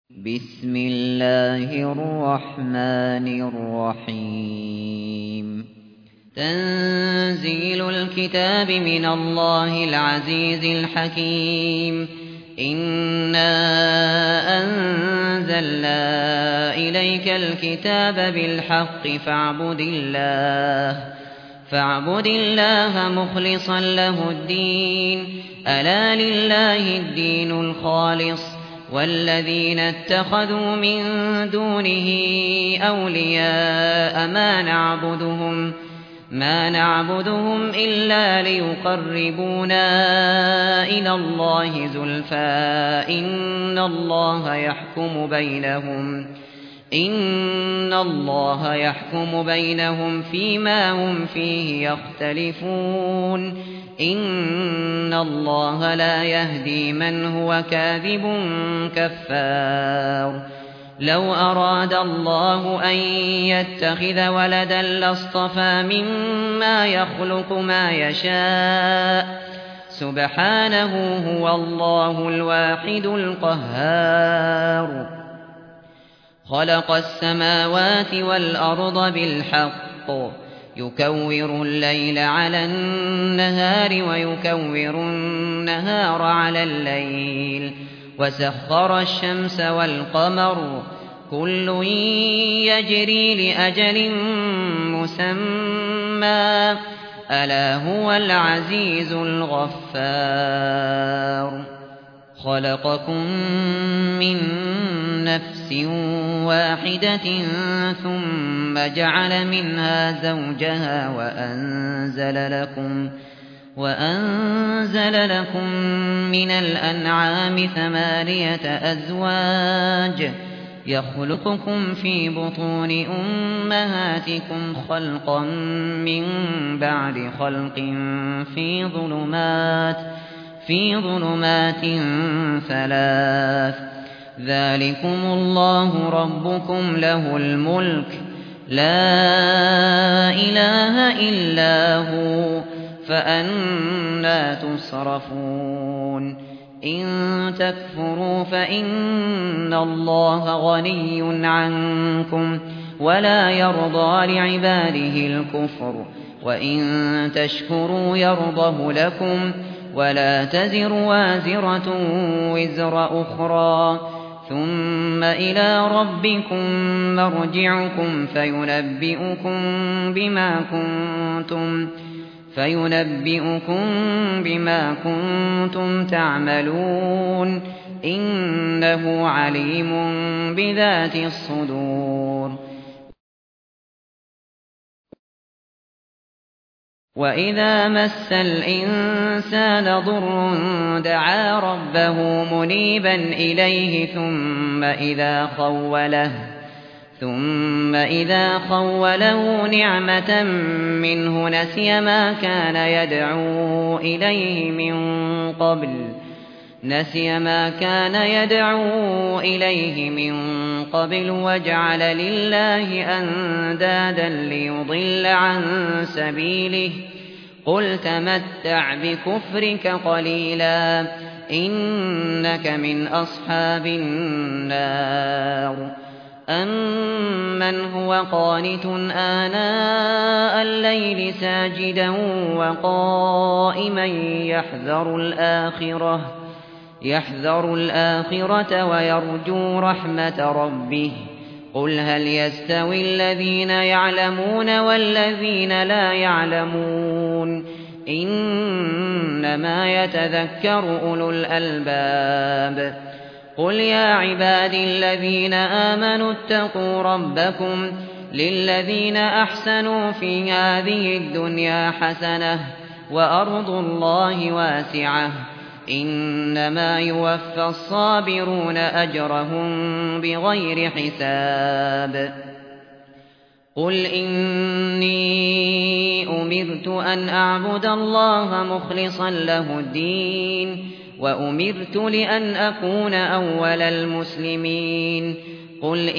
بسم الله الرحمن الرحيم تنزيل الكتاب من الله العزيز الحكيم إنا أنزلنا إليك الكتاب بالحق فاعبد الله مخلصا له الدين ألا لله الدين الخالص والذين اتخذوا من دونه أولياء ما نعبدهم إلا ليقربونا إلى الله زلفى إن الله يحكم بينهم فيما هم فيه يختلفون إن الله لا يهدي من هو كاذب كفار لو أراد الله أن يتخذ ولدا لاصطفى مما يخلق ما يشاء سبحانه هو الله الواحد القهار خلق السماوات والأرض بالحق يكور الليل على النهار ويكور النهار على الليل وسخر الشمس والقمر كل يجري لأجل مسمى ألا هو العزيز الغفار خلقكم من نفس واحدة ثم جعل منها زوجها وأنزل لكم من الأنعام 8 أزواج يخلقكم في بطون أمهاتكم خلقا من بعد خلق في ظلمات 3 ذلكم الله ربكم له الملك لا إله إلا هو فأنى تصرفون إن تكفروا فإن الله غني عنكم ولا يرضى لعباده الكفر وإن تشكروا يرضه لكم ولا تزر وازرة وزر أخرى ثم إلى ربكم مرجعكم فينبئكم بما كنتم تعملون إنه عليم بذات الصدور وإذا مس الإنسان ضر دعا ربه منيبا إليه ثم إذا خوله نعمة منه نسي ما كان يدعو إليه من قبل وجعل لله أندادا ليضل عن سبيله قل تمتع بكفرك قليلا إنك من أصحاب النار أمن هو قانت آناء الليل ساجدا وقائما يحذر الآخرة ويرجو رحمة ربه قل هل يستوي الذين يعلمون والذين لا يعلمون إنما يتذكر أولو الألباب قل يا عبادي الذين آمنوا اتقوا ربكم للذين أحسنوا في هذه الدنيا حسنة وأرض الله واسعة إنما يوفى الصابرون أجرهم بغير حساب قل إني أمرت أن أعبد الله مخلصا له الدين وأمرت لأن أكون أول المسلمين قل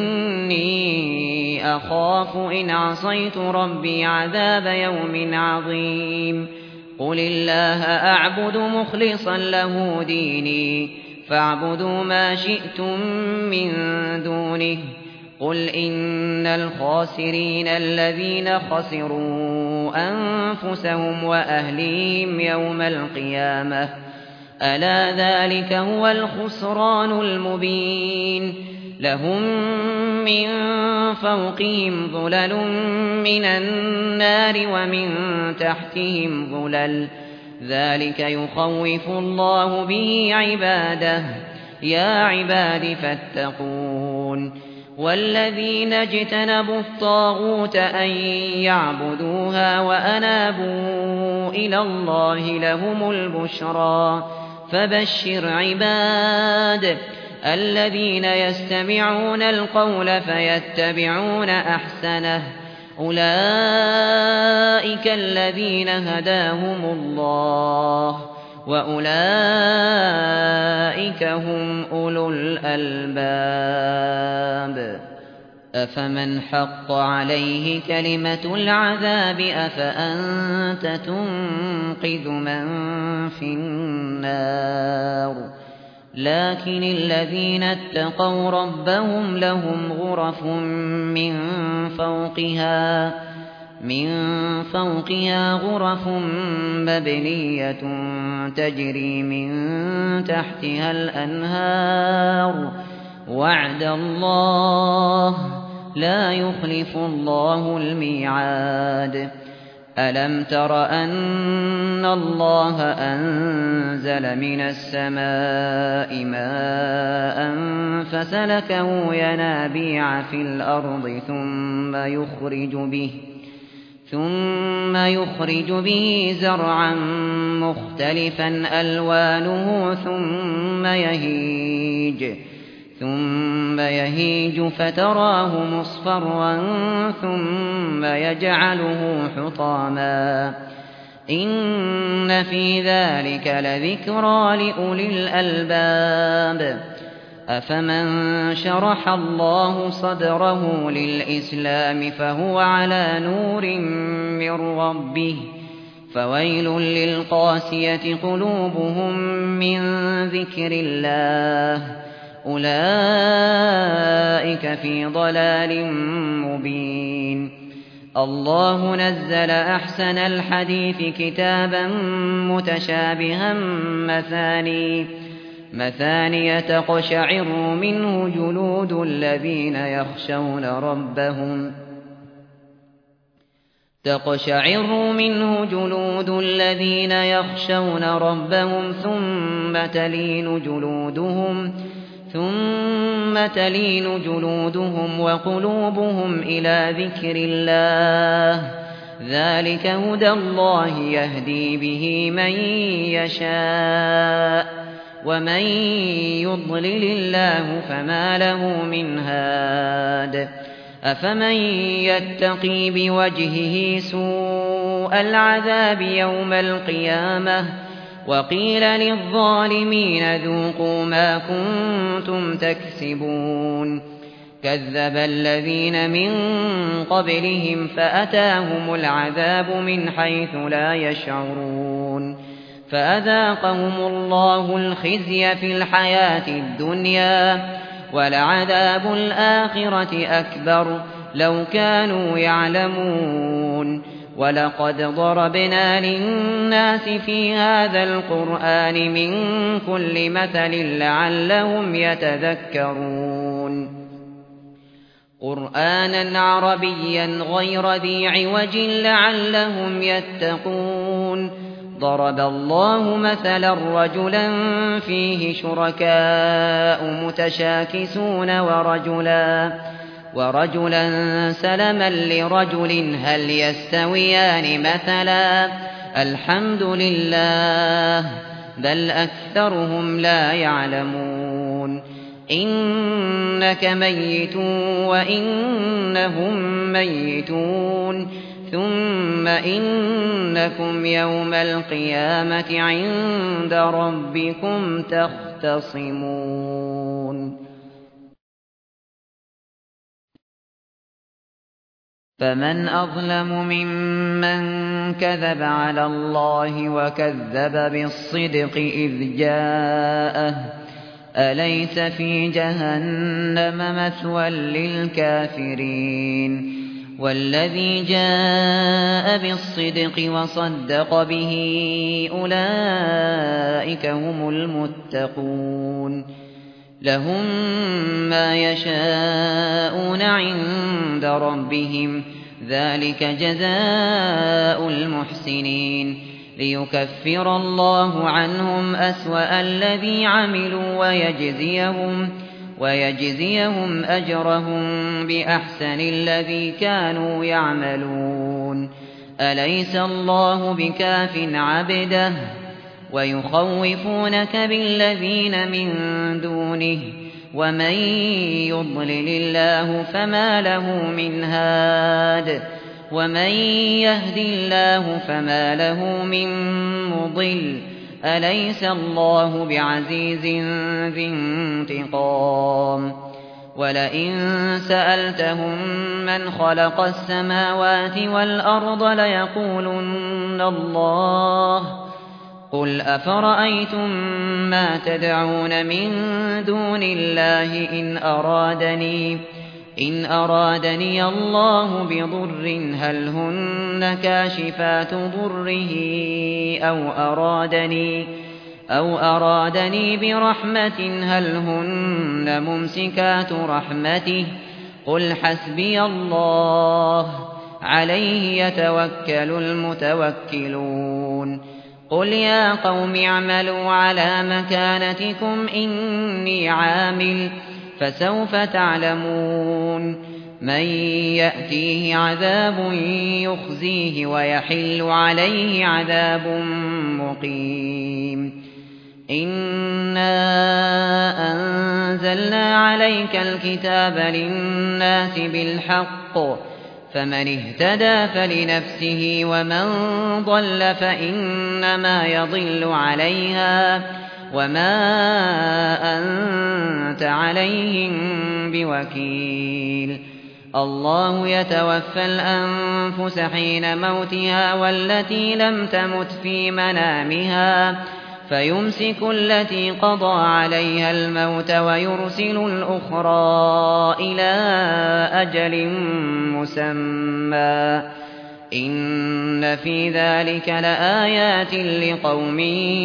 إني أخاف إن عصيت ربي عذاب يوم عظيم قل الله أعبد مخلصا له ديني فاعبدوا ما شئتم من دونه قل إن الخاسرين الذين خسروا أنفسهم وأهليهم يوم القيامة ألا ذلك هو الخسران المبين لهم من فوقهم ظلل من النار ومن تحتهم ظلل ذلك يخوف الله به عباده يا عباد فاتقون والذين اجتنبوا الطاغوت أن يعبدوها وأنابوا إلى الله لهم البشرى فبشر عباد الذين يستمعون القول فيتبعون أحسنه أولئك الذين هداهم الله وأولئك هم أولو الألباب أفمن حق عليه كلمة العذاب أفأنت تنقذ من في النار لكن الذين اتقوا ربهم لهم غرف من فوقها غرف مبنية تجري من تحتها الأنهار وعد الله لا يخلف الله الميعاد ألم تر أن الله أنزل من السماء ماء فسلكه ينابيع في الأرض ثم يخرج به زرعا مختلفا ألوانه ثم يهيج فتراه مصفرا ثم يجعله حطاما إن في ذلك لذكرى لأولي الألباب أفمن شرح الله صدره للإسلام فهو على نور من ربه فويل للقاسية قلوبهم من ذكر الله أولئك في ضلال مبين الله نزل أحسن الحديث كتابا متشابها مثاني تقشعر منه جلود الذين يخشون ربهم ثم تلين جلودهم وقلوبهم إلى ذكر الله ذلك هدى الله يهدي به من يشاء ومن يضلل الله فما له من هاد أفمن يتقي بوجهه سوء العذاب يوم القيامة وقيل للظالمين ذوقوا ما كنتم تكسبون كذب الذين من قبلهم فأتاهم العذاب من حيث لا يشعرون فأذاقهم الله الخزي في الحياة الدنيا ولعذاب الآخرة أكبر لو كانوا يعلمون ولقد ضربنا للناس في هذا القرآن من كل مثل لعلهم يتذكرون قرآنا عربيا غير ذي عوج لعلهم يتقون ضرب الله مثلا رجلا فيه شركاء متشاكسون ورجلا سلما لرجل هل يستويان مثلا الحمد لله بل أكثرهم لا يعلمون إنك ميت وإنهم ميتون ثم إنكم يوم القيامة عند ربكم تختصمون فمن أظلم ممن كذب على الله وكذب بالصدق إذ جاءه أليس في جهنم مثوى للكافرين والذي جاء بالصدق وصدق به أولئك هم المتقون لهم ما يشاءون عند ربهم ذلك جزاء المحسنين ليكفر الله عنهم أسوأ الذي عملوا ويجزيهم أجرهم بأحسن الذي كانوا يعملون أليس الله بكاف عبده ويخوفونك بالذين من دونه ومن يضلل الله فما له من هاد ومن يهد الله فما له من مضل أليس الله بعزيز ذي انتقام ولئن سألتهم من خلق السماوات والأرض ليقولن الله قل أفرأيتم ما تدعون من دون الله إن أرادني الله بضر هل هن كاشفات ضره أو أرادني برحمة هل هن ممسكات رحمته قل حسبي الله عليه يتوكل المتوكلون قل يا قوم اعملوا على مكانتكم إني عامل فسوف تعلمون من يأتيه عذاب يخزيه ويحل عليه عذاب مقيم إنا أنزلنا عليك الكتاب للناس بالحق فمن اهتدى فلنفسه ومن ضل فإنما يضل عليها وما أنت عليهم بوكيل الله يتوفى الأنفس حين موتها والتي لم تمت في منامها فيمسك التي قضى عليها الموت ويرسل الأخرى إلى أجل مسمى إن في ذلك لآيات لقوم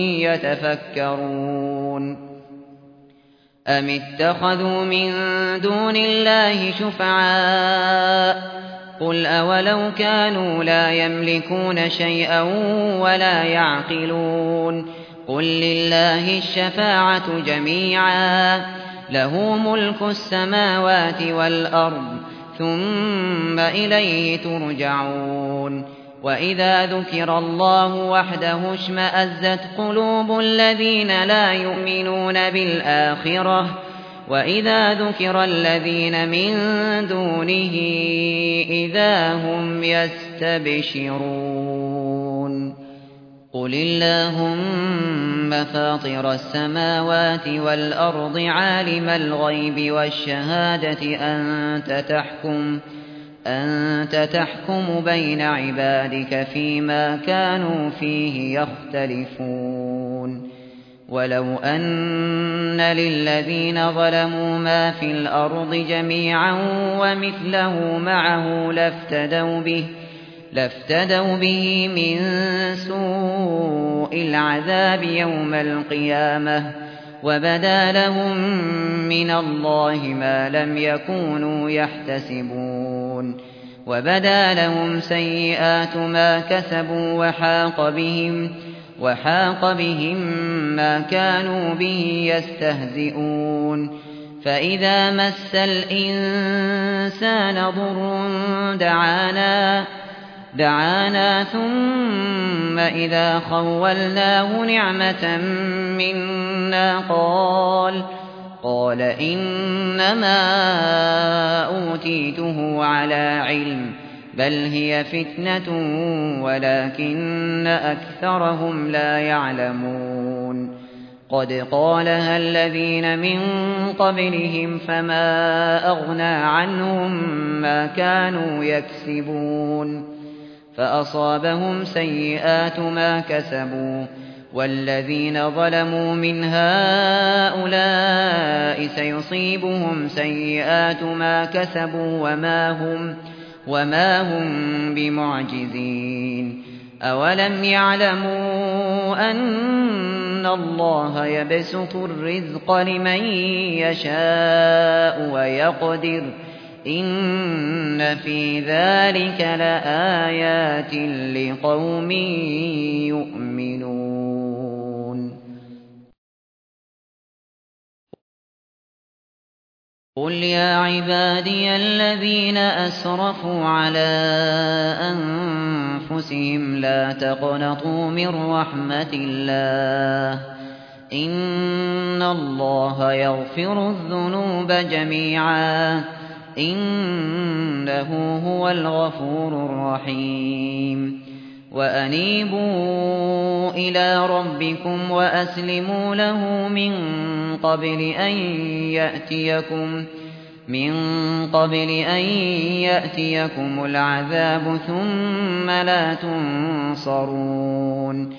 يتفكرون أم اتخذوا من دون الله شفعاء قل أولو كانوا لا يملكون شيئا ولا يعقلون قل لله الشفاعة جميعا له ملك السماوات والأرض ثم إليه ترجعون وإذا ذكر الله وحده اشمأزت قلوب الذين لا يؤمنون بالآخرة وإذا ذكر الذين من دونه إذا هم يستبشرون قل اللهم فاطر السماوات والأرض عالم الغيب والشهادة أنت تحكم بين عبادك فيما كانوا فيه يختلفون ولو أن للذين ظلموا ما في الأرض جميعا ومثله معه لافتدوا به من سوء العذاب يوم القيامة وبدا لهم من الله ما لم يكونوا يحتسبون وبدا لهم سيئات ما كسبوا وحاق بهم ما كانوا به يستهزئون فإذا مس الإنسان ضر دعانا ثم إذا خولناه نعمة منا قال إنما أوتيته على علم بل هي فتنة ولكن أكثرهم لا يعلمون قد قالها الذين من قبلهم فما أغنى عنهم ما كانوا يكسبون فأصابهم سيئات ما كسبوا والذين ظلموا من هؤلاء سيصيبهم سيئات ما كسبوا وما هم بمعجزين أولم يعلموا أن الله يبسط الرزق لمن يشاء ويقدر إن في ذلك لآيات لقوم يؤمنون قل يا عبادي الذين أسرفوا على أنفسهم لا تقنطوا من رحمة الله إن الله يغفر الذنوب جميعا إنه هو الغفور الرحيم وأنيبوا إلى ربكم وأسلموا له من قبل أن يأتيكم العذاب ثم لا تنصرون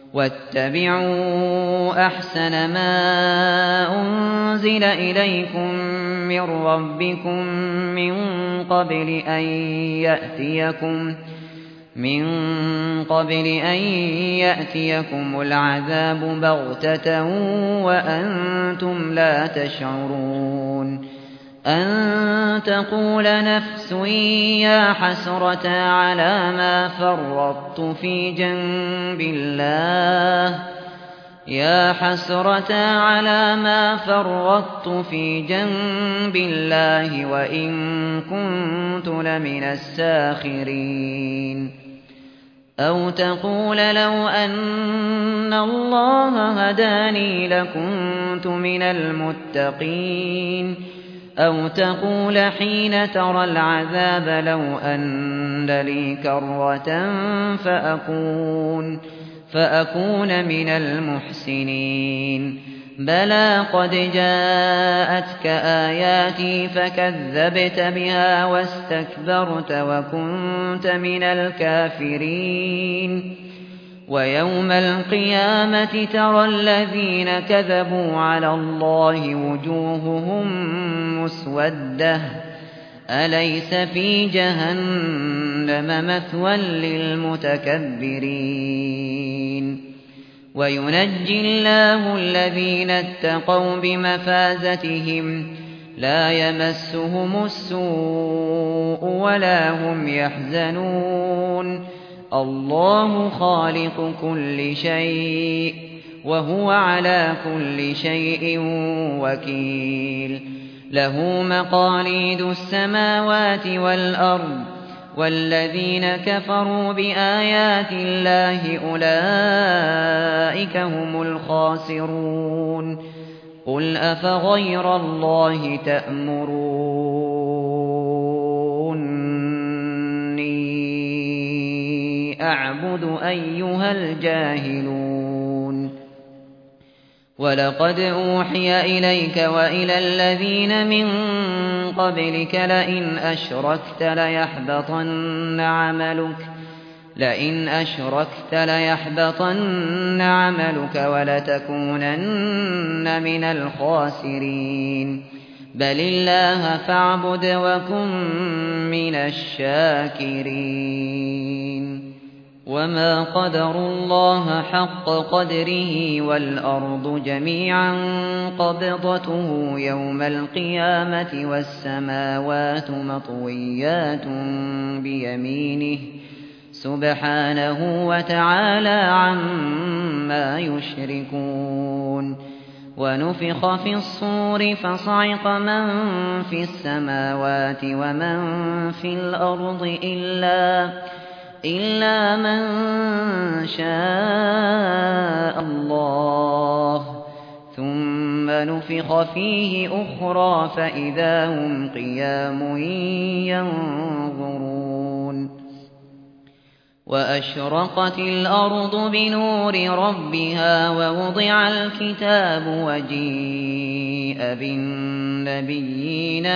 واتبعوا أحسن ما أنزل إليكم من ربكم من قبل أن يأتيكم العذاب بغتة وأنتم لا تشعرون أن تقول نفس يا حسرة على ما فرطت في جنب الله وإن كنت لمن الساخرين أو تقول لو أن الله هداني لكنت من المتقين أو تقول حين ترى العذاب لو أن لي كرة فأكون من المحسنين بلى قد جاءتك آياتي فكذبت بها واستكبرت وكنت من الكافرين ويوم القيامة ترى الذين كذبوا على الله وجوههم مسودة أليس في جهنم مثوى للمتكبرين وينجي الله الذين اتقوا بمفازتهم لا يمسهم السوء ولا هم يحزنون الله خالق كل شيء وهو على كل شيء وكيل له مقاليد السماوات والأرض والذين كفروا بآيات الله أولئك هم الخاسرون قل أفغير الله تأمروني أعبد أيها الجاهلون ولقد أوحي إليك وإلى الذين من قبلك لئن أشركت ليحبطن عملك ولتكونن من الخاسرين بل الله فاعبد وكن من الشاكرين وما قدروا الله حق قدره والأرض جميعا قبضته يوم القيامة والسماوات مطويات بيمينه سبحانه وتعالى عما يشركون ونفخ في الصور فصعق من في السماوات ومن في الأرض إلا من شاء الله ثم نفخ فيه أخرى فإذا هم قيام ينظرون وأشرقت الأرض بنور ربها ووضع الكتاب وجيء بالنبيين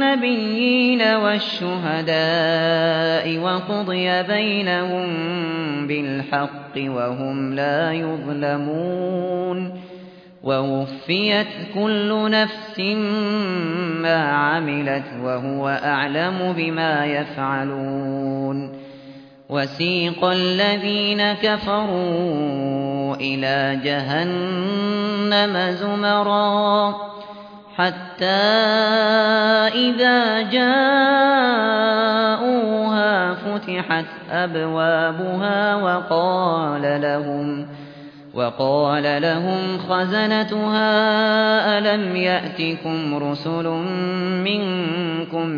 والنبيين والشهداء وقضي بينهم بالحق وهم لا يظلمون ووفيت كل نفس ما عملت وهو أعلم بما يفعلون وسيق الذين كفروا إلى جهنم زمرا حتى إذا جاءوها فتحت أبوابها وقال لهم خزنتها ألم يأتكم رسل منكم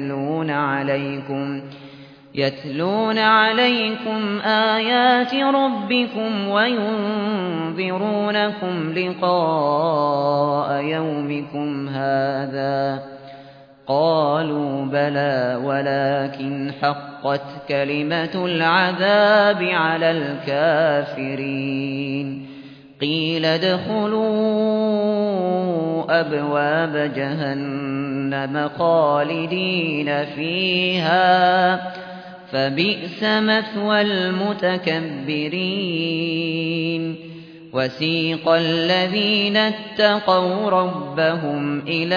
يتلون عليكم آيات ربكم وينذرونكم لقاء يومكم هذا قالوا بلى ولكن حقت كلمة العذاب على الكافرين قيل ادخلوا أبواب جهنم خالدين فيها فبئس مثوى المتكبرين وسيق الذين اتقوا ربهم إلى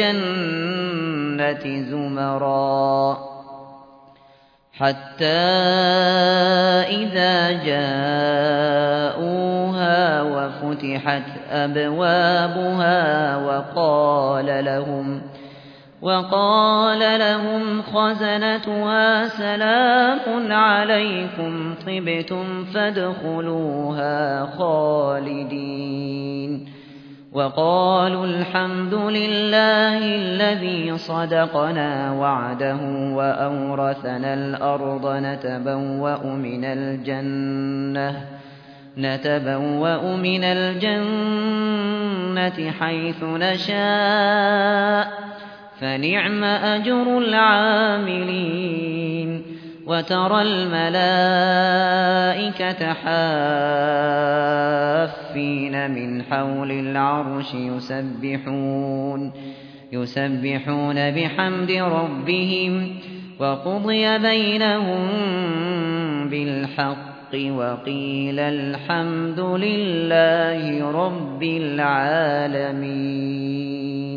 الجنة زمرا حتى إذا جاءوها وفتحت أبوابها وقال لهم خزنتها سلام عليكم طبتم فادخلوها خالدين وقالوا الحمد لله الذي صدقنا وعده وأورثنا الأرض نتبوأ من الجنة حيث نشاء فنعم أجر العاملين وترى الملائكة حافين من حول العرش يسبحون بحمد ربهم وقضي بينهم بالحق وقيل الحمد لله رب العالمين.